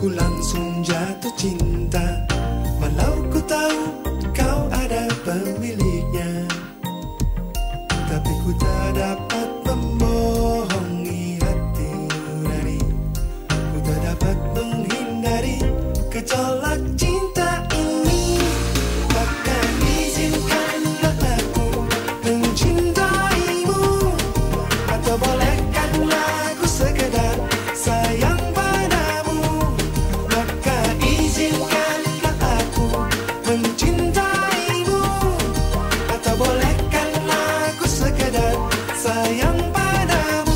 Ku langsung jatuh cinta, walau ku tahu kau ada pemiliknya. Tapi ku tak dapat membohongi hati nurani. Ku tak dapat menghindari gejolak cinta ini. Maka izinkanlah aku mencintaimu, atau bolehkanlah aku sekedar sayang padamu. Maka izinkanlah aku mencintaimu, atau bolehkanlah aku sekedar sayang padamu.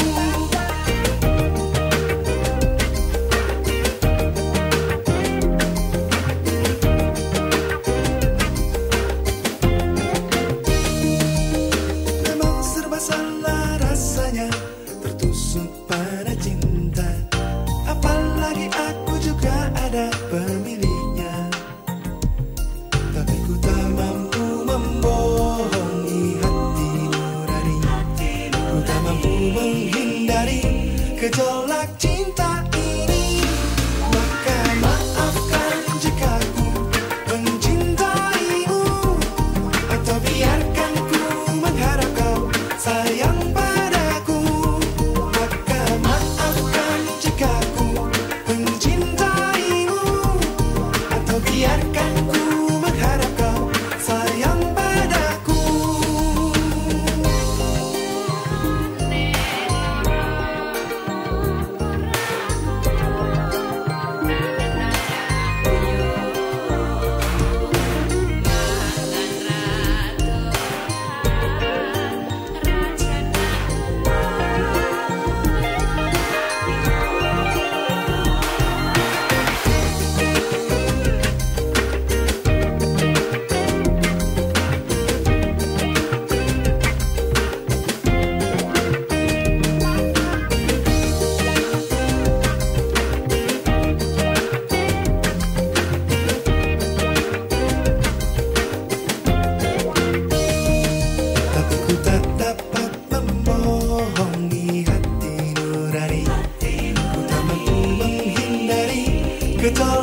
Memang serba salah rasanya tertusuk pada cinta, apalagi aku juga ada pemiliknya. Tapi ku tak mampu membohongi hati nurani. Ku tak mampu menghindari gejolak cinta ini. Maka maafkan jika ku mencintaimu, atau biarkan ku mengharap kau sayang padaku. Maka maafkan jika ku mencintaimu, atau biarkan ku mengharap kau sayang padaku. Tapi ku tak dapat membohongi hati nurani. Ku tak mampu menghindari gejolak